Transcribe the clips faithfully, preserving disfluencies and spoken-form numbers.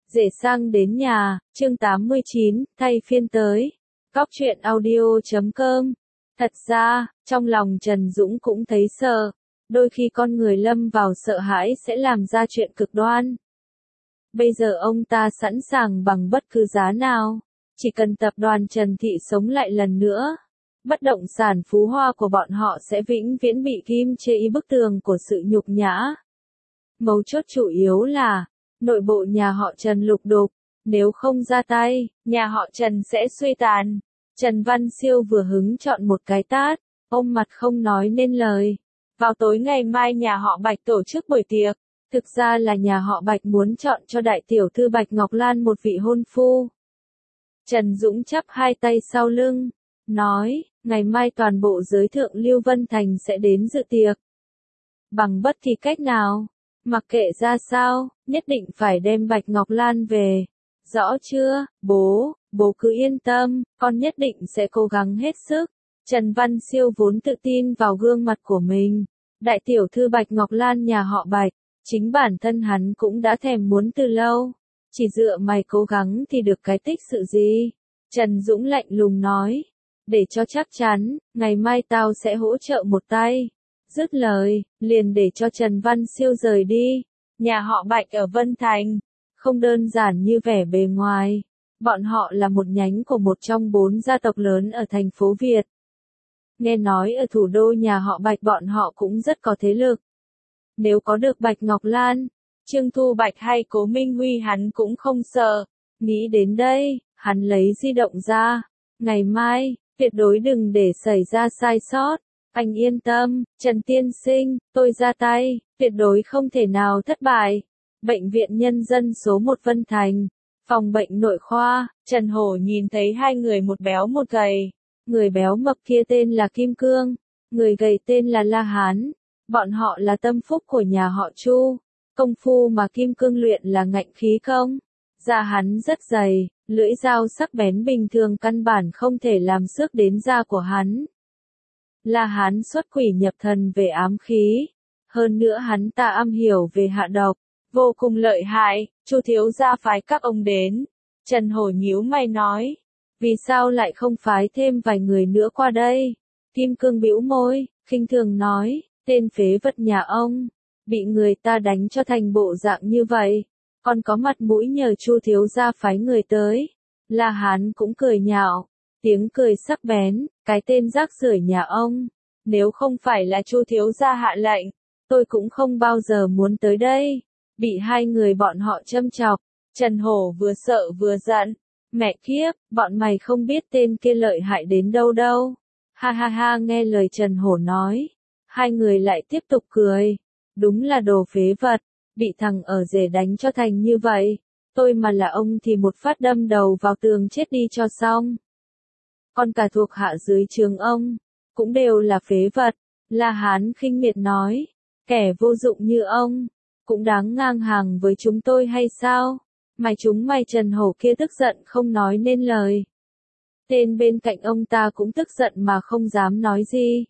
Rể sang đến nhà, chương tám mươi chín, thay phiên tới. Cóc truyện audio chấm com. Thật ra, trong lòng Trần Dũng cũng thấy sợ. Đôi khi con người lâm vào sợ hãi sẽ làm ra chuyện cực đoan. Bây giờ ông ta sẵn sàng bằng bất cứ giá nào. Chỉ cần tập đoàn Trần Thị sống lại lần nữa. Bất động sản phú hoa của bọn họ sẽ vĩnh viễn bị kim chế y bức tường của sự nhục nhã. Mấu chốt chủ yếu là, nội bộ nhà họ Trần lục đục, nếu không ra tay, nhà họ Trần sẽ suy tàn. Trần Văn Siêu vừa hứng chọn một cái tát, ôm mặt không nói nên lời. Vào tối ngày mai nhà họ Bạch tổ chức buổi tiệc, thực ra là nhà họ Bạch muốn chọn cho đại tiểu thư Bạch Ngọc Lan một vị hôn phu. Trần Dũng chắp hai tay sau lưng, nói, ngày mai toàn bộ giới thượng lưu Vân Thành sẽ đến dự tiệc. Bằng bất kỳ cách nào, mặc kệ ra sao, nhất định phải đem Bạch Ngọc Lan về. Rõ chưa, bố, bố cứ yên tâm, con nhất định sẽ cố gắng hết sức. Trần Văn Siêu vốn tự tin vào gương mặt của mình. Đại tiểu thư Bạch Ngọc Lan nhà họ Bạch, chính bản thân hắn cũng đã thèm muốn từ lâu. Chỉ dựa mày cố gắng thì được cái tích sự gì? Trần Dũng lạnh lùng nói. Để cho chắc chắn, ngày mai tao sẽ hỗ trợ một tay. Dứt lời, liền để cho Trần Văn Siêu rời đi. Nhà họ Bạch ở Vân Thành, không đơn giản như vẻ bề ngoài. Bọn họ là một nhánh của một trong bốn gia tộc lớn ở thành phố Việt. Nghe nói ở thủ đô nhà họ Bạch bọn họ cũng rất có thế lực. Nếu có được Bạch Ngọc Lan, Trương Thu Bạch hay Cố Minh Huy hắn cũng không sợ. Nghĩ đến đây, hắn lấy di động ra. Ngày mai, tuyệt đối đừng để xảy ra sai sót. Anh yên tâm, Trần Tiên Sinh, tôi ra tay, tuyệt đối không thể nào thất bại. Bệnh viện Nhân dân số một Vân Thành, phòng bệnh nội khoa, Trần Hổ nhìn thấy hai người một béo một gầy. Người béo mập kia tên là Kim Cương, người gầy tên là La Hán. Bọn họ là tâm phúc của nhà họ Chu. Công phu mà Kim Cương luyện là ngạnh khí công. Da hắn rất dày, lưỡi dao sắc bén bình thường căn bản không thể làm xước đến da của hắn. La Hán xuất quỷ nhập thần về ám khí. Hơn nữa hắn ta am hiểu về hạ độc. Vô cùng lợi hại, Chu thiếu gia phái các ông đến. Trần Hổ nhíu mày nói. Vì sao lại không phái thêm vài người nữa qua đây? Kim Cương bĩu môi, khinh thường nói, tên phế vật nhà ông. Bị người ta đánh cho thành bộ dạng như vậy. Còn có mặt mũi nhờ Chu thiếu gia phái người tới. La Hán cũng cười nhạo. Tiếng cười sắc bén, cái tên rác rưởi nhà ông. Nếu không phải là Chu thiếu gia hạ lệnh, tôi cũng không bao giờ muốn tới đây. Bị hai người bọn họ châm chọc, Trần Hổ vừa sợ vừa giận. Mẹ kiếp, bọn mày không biết tên kia lợi hại đến đâu đâu. Ha ha ha, nghe lời Trần Hổ nói. Hai người lại tiếp tục cười. Đúng là đồ phế vật, bị thằng ở rể đánh cho thành như vậy. Tôi mà là ông thì một phát đâm đầu vào tường chết đi cho xong. Còn cả thuộc hạ dưới trướng ông, cũng đều là phế vật. La Hán khinh miệt nói, kẻ vô dụng như ông, cũng đáng ngang hàng với chúng tôi hay sao? Mày chúng mày Trần Hổ kia tức giận không nói nên lời. Tên bên cạnh ông ta cũng tức giận mà không dám nói gì.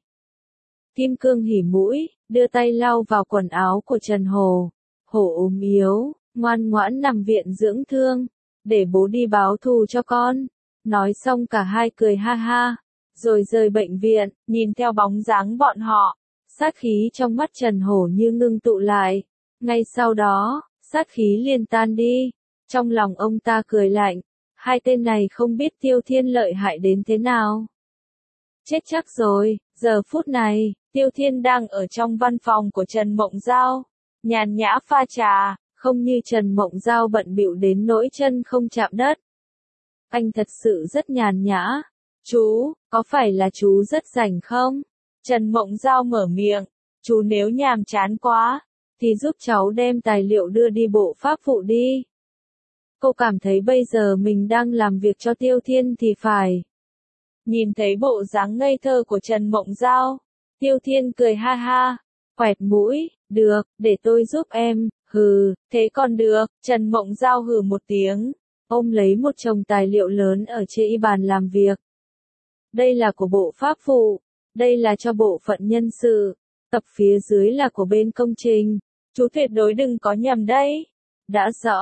Kim Cương hỉ mũi, đưa tay lau vào quần áo của Trần Hổ. Hổ ốm yếu, ngoan ngoãn nằm viện dưỡng thương, để bố đi báo thù cho con. Nói xong cả hai cười ha ha, rồi rời bệnh viện, nhìn theo bóng dáng bọn họ. Sát khí trong mắt Trần Hổ như ngưng tụ lại. Ngay sau đó, sát khí liền tan đi. Trong lòng ông ta cười lạnh, hai tên này không biết Tiêu Thiên lợi hại đến thế nào. Chết chắc rồi, giờ phút này, Tiêu Thiên đang ở trong văn phòng của Trần Mộng Giao, nhàn nhã pha trà, không như Trần Mộng Giao bận bịu đến nỗi chân không chạm đất. Anh thật sự rất nhàn nhã. Chú, có phải là chú rất rảnh không? Trần Mộng Giao mở miệng, chú nếu nhàm chán quá, thì giúp cháu đem tài liệu đưa đi bộ pháp vụ đi. Cô cảm thấy bây giờ mình đang làm việc cho Tiêu Thiên thì phải. Nhìn thấy bộ dáng ngây thơ của Trần Mộng Giao, Tiêu Thiên cười ha ha, quẹt mũi, được, để tôi giúp em, hừ, thế còn được. Trần Mộng Giao hừ một tiếng, ôm lấy một chồng tài liệu lớn ở trên bàn làm việc. Đây là của bộ pháp vụ, đây là cho bộ phận nhân sự, tập phía dưới là của bên công trình, chú tuyệt đối đừng có nhầm đấy. Đã rõ.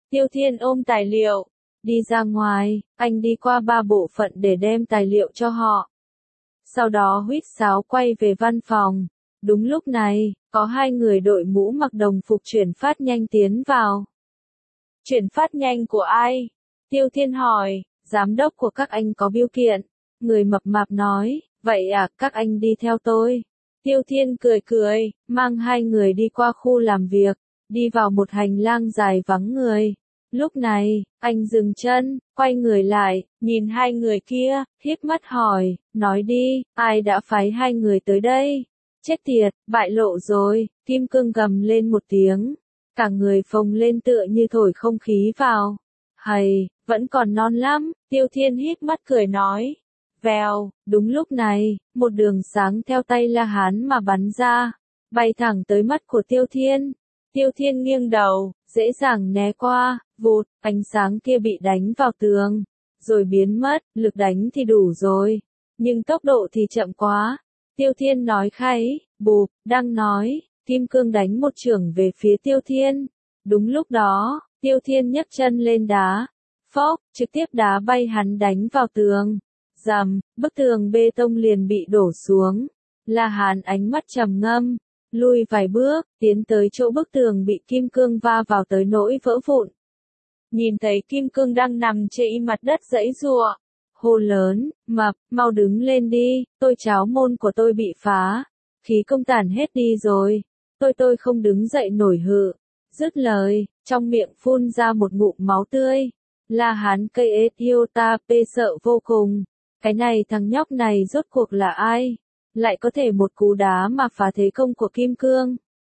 Tiêu Thiên ôm tài liệu, đi ra ngoài, anh đi qua ba bộ phận để đem tài liệu cho họ. Sau đó huýt sáo quay về văn phòng. Đúng lúc này, có hai người đội mũ mặc đồng phục chuyển phát nhanh tiến vào. Chuyển phát nhanh của ai? Tiêu Thiên hỏi, giám đốc của các anh có bill kiện. Người mập mạp nói, vậy à, các anh đi theo tôi. Tiêu Thiên cười cười, mang hai người đi qua khu làm việc, đi vào một hành lang dài vắng người. Lúc này, anh dừng chân, quay người lại, nhìn hai người kia, híp mắt hỏi, nói đi, ai đã phái hai người tới đây? Chết tiệt, bại lộ rồi, Kim Cương gầm lên một tiếng. Cả người phồng lên tựa như thổi không khí vào. Hầy, vẫn còn non lắm, Tiêu Thiên híp mắt cười nói. Vèo, đúng lúc này, một đường sáng theo tay La Hán mà bắn ra, bay thẳng tới mắt của Tiêu Thiên. Tiêu Thiên nghiêng đầu, dễ dàng né qua, vụt, ánh sáng kia bị đánh vào tường, rồi biến mất, lực đánh thì đủ rồi, nhưng tốc độ thì chậm quá. Tiêu Thiên nói khay, bụp, đang nói, Kim Cương đánh một chưởng về phía Tiêu Thiên. Đúng lúc đó, Tiêu Thiên nhấc chân lên đá, phốc, trực tiếp đá bay hắn đánh vào tường. Rầm, bức tường bê tông liền bị đổ xuống. La Hán ánh mắt trầm ngâm, lui vài bước, tiến tới chỗ bức tường bị Kim Cương va vào tới nỗi vỡ vụn. Nhìn thấy Kim Cương đang nằm trên mặt đất giãy giụa, hô lớn, mập, mau đứng lên đi, tôi cháo môn của tôi bị phá, khí công tản hết đi rồi, tôi tôi không đứng dậy nổi hự. Dứt lời, trong miệng phun ra một ngụm máu tươi. La Hán cây ết yêu ta pê sợ vô cùng. Cái này thằng nhóc này rốt cuộc là ai? Lại có thể một cú đá mà phá thế công của Kim Cương.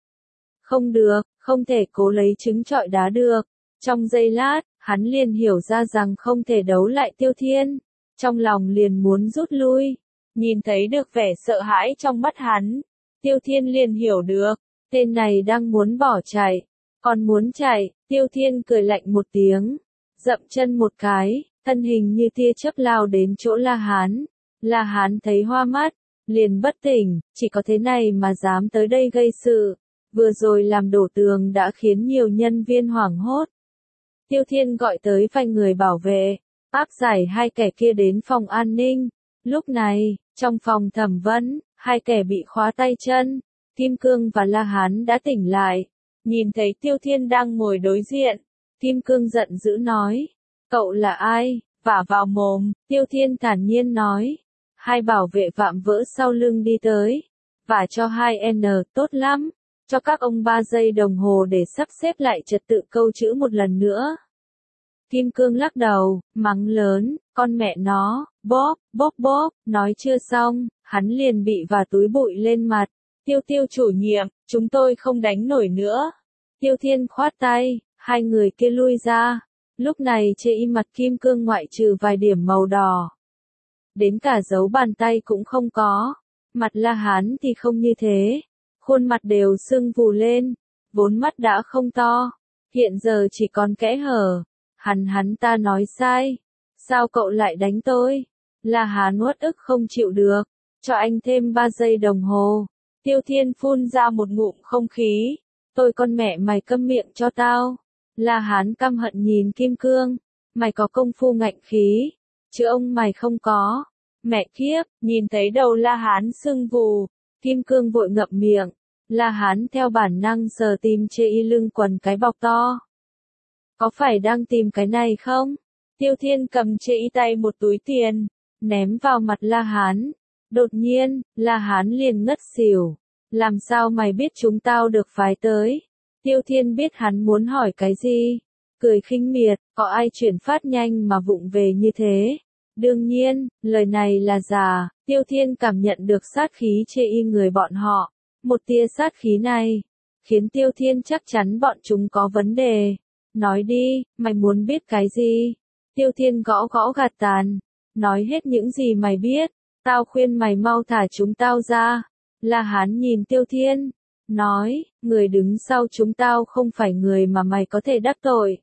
Không được, không thể cố lấy trứng trọi đá được. Trong giây lát, hắn liền hiểu ra rằng không thể đấu lại Tiêu Thiên. Trong lòng liền muốn rút lui. Nhìn thấy được vẻ sợ hãi trong mắt hắn, Tiêu Thiên liền hiểu được, tên này đang muốn bỏ chạy. Còn muốn chạy, Tiêu Thiên cười lạnh một tiếng, dậm chân một cái, thân hình như tia chớp lao đến chỗ La Hán. La Hán thấy hoa mắt, liền bất tỉnh, chỉ có thế này mà dám tới đây gây sự. Vừa rồi làm đổ tường đã khiến nhiều nhân viên hoảng hốt. Tiêu Thiên gọi tới vài người bảo vệ, áp giải hai kẻ kia đến phòng an ninh. Lúc này, trong phòng thẩm vấn, hai kẻ bị khóa tay chân, Kim Cương và La Hán đã tỉnh lại. Nhìn thấy Tiêu Thiên đang ngồi đối diện, Kim Cương giận dữ nói, cậu là ai, vả vào mồm. Tiêu Thiên thản nhiên nói, hai bảo vệ vạm vỡ sau lưng đi tới, vả cho hai N, tốt lắm, cho các ông ba giây đồng hồ để sắp xếp lại trật tự câu chữ một lần nữa. Kim Cương lắc đầu, mắng lớn, con mẹ nó, bóp, bóp bóp, nói chưa xong, hắn liền bị vả túi bụi lên mặt. Tiêu Tiêu chủ nhiệm, chúng tôi không đánh nổi nữa. Tiêu Thiên khoát tay, hai người kia lui ra. Lúc này trên mặt Kim Cương ngoại trừ vài điểm màu đỏ, đến cả dấu bàn tay cũng không có. Mặt La Hán thì không như thế, khuôn mặt đều sưng vù lên, vốn mắt đã không to, hiện giờ chỉ còn kẽ hở. Hắn hắn ta nói sai, sao cậu lại đánh tôi? La Hán uất ức không chịu được, cho anh thêm ba giây đồng hồ. Tiêu Thiên phun ra một ngụm không khí, tôi con mẹ mày câm miệng cho tao. La Hán căm hận nhìn Kim Cương, mày có công phu ngạnh khí, chứ ông mày không có. Mẹ kiếp, nhìn thấy đầu La Hán sưng vù, Kim Cương vội ngậm miệng. La Hán theo bản năng sờ tìm chê y lưng quần cái bọc to. Có phải đang tìm cái này không? Tiêu Thiên cầm chê y tay một túi tiền, ném vào mặt La Hán. Đột nhiên, La Hán liền ngất xỉu. Làm sao mày biết chúng tao được phái tới? Tiêu Thiên biết hắn muốn hỏi cái gì. Cười khinh miệt, có ai chuyển phát nhanh mà vụng về như thế? Đương nhiên, lời này là giả. Tiêu Thiên cảm nhận được sát khí chê y người bọn họ. Một tia sát khí này, khiến Tiêu Thiên chắc chắn bọn chúng có vấn đề. Nói đi, mày muốn biết cái gì? Tiêu Thiên gõ gõ gạt tàn. Nói hết những gì mày biết. Tao khuyên mày mau thả chúng tao ra. La Hán nhìn Tiêu Thiên, nói, người đứng sau chúng tao không phải người mà mày có thể đắc tội.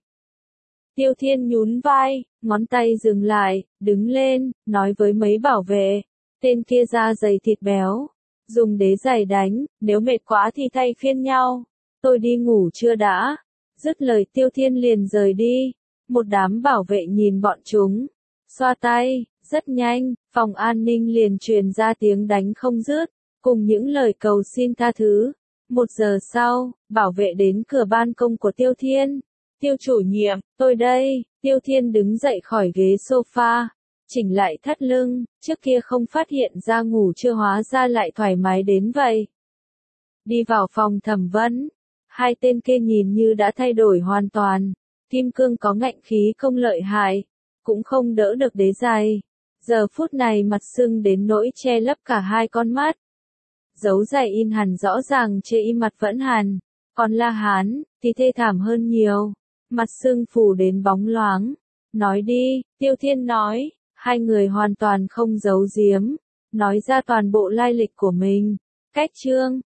Tiêu Thiên nhún vai, ngón tay dừng lại, đứng lên, nói với mấy bảo vệ, tên kia da dày thịt béo, dùng đế giày đánh, nếu mệt quá thì thay phiên nhau, tôi đi ngủ chưa đã. Dứt lời Tiêu Thiên liền rời đi. Một đám bảo vệ nhìn bọn chúng. Xoa tay, rất nhanh, phòng an ninh liền truyền ra tiếng đánh không dứt, cùng những lời cầu xin tha thứ. Một giờ sau, bảo vệ đến cửa ban công của Tiêu Thiên. Tiêu chủ nhiệm, tôi đây. Tiêu Thiên đứng dậy khỏi ghế sofa, chỉnh lại thắt lưng, trước kia không phát hiện ra ngủ chưa hóa ra lại thoải mái đến vậy. Đi vào phòng thẩm vấn, hai tên kia nhìn như đã thay đổi hoàn toàn. Kim cương có ngạnh khí không lợi hại, cũng không đỡ được đế giày. Giờ phút này mặt sưng đến nỗi che lấp cả hai con mắt. Dấu giày in hẳn rõ ràng trên mặt vẫn hằn, còn La Hán thì thê thảm hơn nhiều, mặt sưng phủ đến bóng loáng. Nói đi, Tiêu Thiên nói, hai người hoàn toàn không giấu giếm, nói ra toàn bộ lai lịch của mình. Cách chương